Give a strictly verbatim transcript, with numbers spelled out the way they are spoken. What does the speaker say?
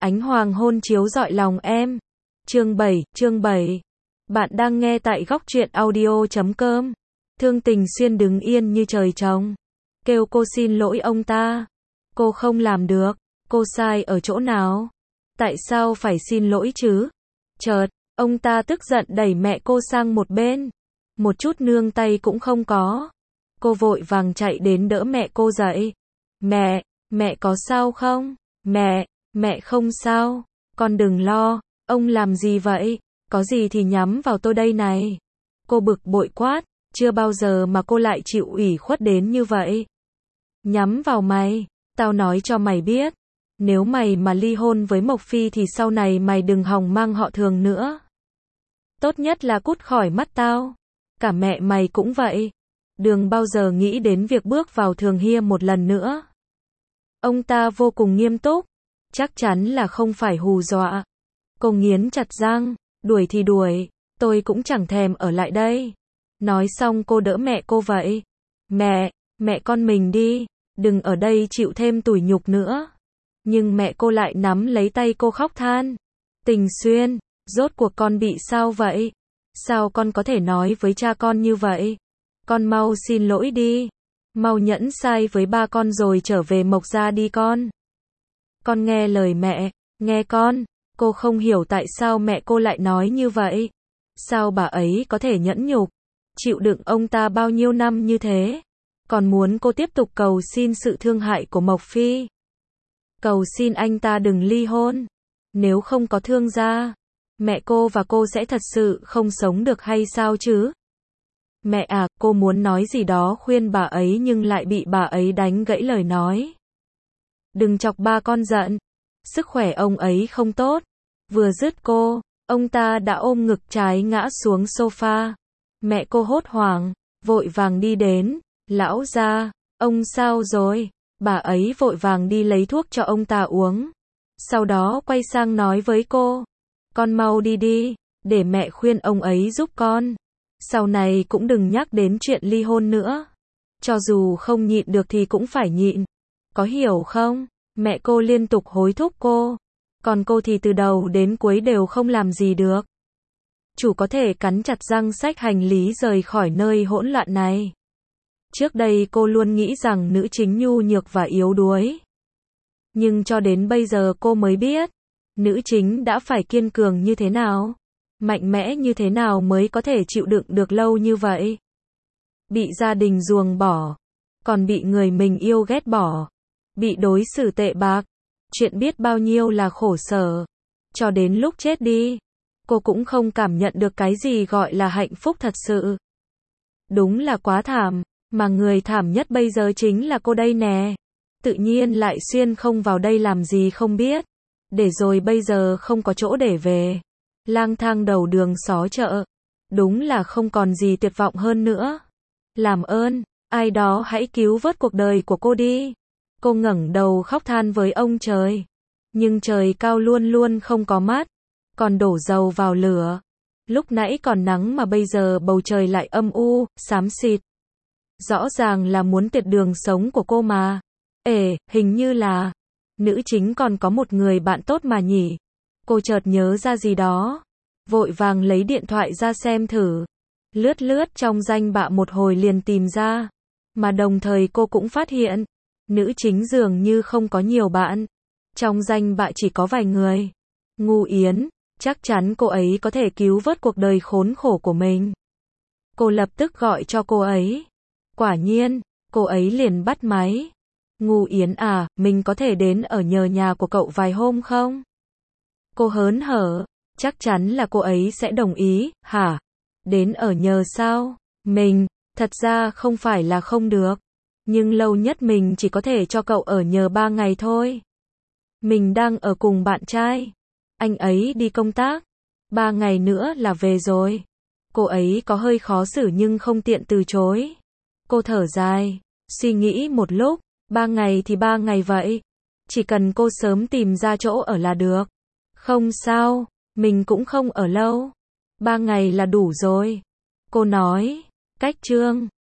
Ánh hoàng hôn chiếu rọi lòng em. Chương bảy, chương bảy. Bạn đang nghe tại góc truyện audio chấm com. Thương Tình Xuyên đứng yên như trời trồng. Kêu cô xin lỗi ông ta. Cô không làm được. Cô sai ở chỗ nào? Tại sao phải xin lỗi chứ? Chợt, ông ta tức giận đẩy mẹ cô sang một bên. Một chút nương tay cũng không có. Cô vội vàng chạy đến đỡ mẹ cô dậy. Mẹ, mẹ có sao không? Mẹ, mẹ không sao. Con đừng lo. Ông làm gì vậy? Có gì thì nhắm vào tôi đây này. Cô bực bội quát. Chưa bao giờ mà cô lại chịu ủy khuất đến như vậy. Nhắm vào mày. Tao nói cho mày biết. Nếu mày mà ly hôn với Mộc Phi thì sau này mày đừng hòng mang họ Thường nữa. Tốt nhất là cút khỏi mắt tao. Cả mẹ mày cũng vậy. Đừng bao giờ nghĩ đến việc bước vào Thường Hiên một lần nữa. Ông ta vô cùng nghiêm túc. Chắc chắn là không phải hù dọa. Cô nghiến chặt răng. Đuổi thì đuổi. Tôi cũng chẳng thèm ở lại đây. Nói xong cô đỡ mẹ cô vậy. Mẹ, mẹ con mình đi. Đừng ở đây chịu thêm tủi nhục nữa. Nhưng mẹ cô lại nắm lấy tay cô khóc than. Tình Xuyên, rốt cuộc con bị sao vậy? Sao con có thể nói với cha con như vậy? Con mau xin lỗi đi. Mau nhẫn sai với ba con rồi trở về Mộc gia đi con. Con nghe lời mẹ, nghe con. Cô không hiểu tại sao mẹ cô lại nói như vậy. Sao bà ấy có thể nhẫn nhục, chịu đựng ông ta bao nhiêu năm như thế. Còn muốn cô tiếp tục cầu xin sự thương hại của Mộc Phi. Cầu xin anh ta đừng ly hôn. Nếu không có Thương gia, mẹ cô và cô sẽ thật sự không sống được hay sao chứ? Mẹ à, cô muốn nói gì đó khuyên bà ấy nhưng lại bị bà ấy đánh gãy lời nói. Đừng chọc ba con giận. Sức khỏe ông ấy không tốt. Vừa dứt cô, ông ta đã ôm ngực trái ngã xuống sofa. Mẹ cô hốt hoảng, vội vàng đi đến. Lão gia, ông sao rồi? Bà ấy vội vàng đi lấy thuốc cho ông ta uống. Sau đó quay sang nói với cô. Con mau đi đi, để mẹ khuyên ông ấy giúp con. Sau này cũng đừng nhắc đến chuyện ly hôn nữa. Cho dù không nhịn được thì cũng phải nhịn. Có hiểu không? Mẹ cô liên tục hối thúc cô. Còn cô thì từ đầu đến cuối đều không làm gì được. Chủ có thể cắn chặt răng xách hành lý rời khỏi nơi hỗn loạn này. Trước đây cô luôn nghĩ rằng nữ chính nhu nhược và yếu đuối. Nhưng cho đến bây giờ cô mới biết, nữ chính đã phải kiên cường như thế nào, mạnh mẽ như thế nào mới có thể chịu đựng được lâu như vậy. Bị gia đình ruồng bỏ, còn bị người mình yêu ghét bỏ, bị đối xử tệ bạc, chuyện biết bao nhiêu là khổ sở. Cho đến lúc chết đi, cô cũng không cảm nhận được cái gì gọi là hạnh phúc thật sự. Đúng là quá thảm. Mà người thảm nhất bây giờ chính là cô đây nè. Tự nhiên lại xuyên không vào đây làm gì không biết. Để rồi bây giờ không có chỗ để về. Lang thang đầu đường xó chợ. Đúng là không còn gì tuyệt vọng hơn nữa. Làm ơn, ai đó hãy cứu vớt cuộc đời của cô đi. Cô ngẩng đầu khóc than với ông trời. Nhưng trời cao luôn luôn không có mắt. Còn đổ dầu vào lửa. Lúc nãy còn nắng mà bây giờ bầu trời lại âm u, xám xịt. Rõ ràng là muốn tiệt đường sống của cô mà. Ê, hình như là nữ chính còn có một người bạn tốt mà nhỉ. Cô chợt nhớ ra gì đó. Vội vàng lấy điện thoại ra xem thử. Lướt lướt trong danh bạ một hồi liền tìm ra. Mà đồng thời cô cũng phát hiện, nữ chính dường như không có nhiều bạn. Trong danh bạ chỉ có vài người. Ngu Yến, chắc chắn cô ấy có thể cứu vớt cuộc đời khốn khổ của mình. Cô lập tức gọi cho cô ấy. Quả nhiên, cô ấy liền bắt máy. Ngu Yến à, mình có thể đến ở nhờ nhà của cậu vài hôm không? Cô hớn hở, chắc chắn là cô ấy sẽ đồng ý, hả? Đến ở nhờ sao? Mình, thật ra không phải là không được. Nhưng lâu nhất mình chỉ có thể cho cậu ở nhờ ba ngày thôi. Mình đang ở cùng bạn trai. Anh ấy đi công tác. Ba ngày nữa là về rồi. Cô ấy có hơi khó xử nhưng không tiện từ chối. Cô thở dài, suy nghĩ một lúc, ba ngày thì ba ngày vậy. Chỉ cần cô sớm tìm ra chỗ ở là được. Không sao, mình cũng không ở lâu. Ba ngày là đủ rồi. Cô nói, cách chương.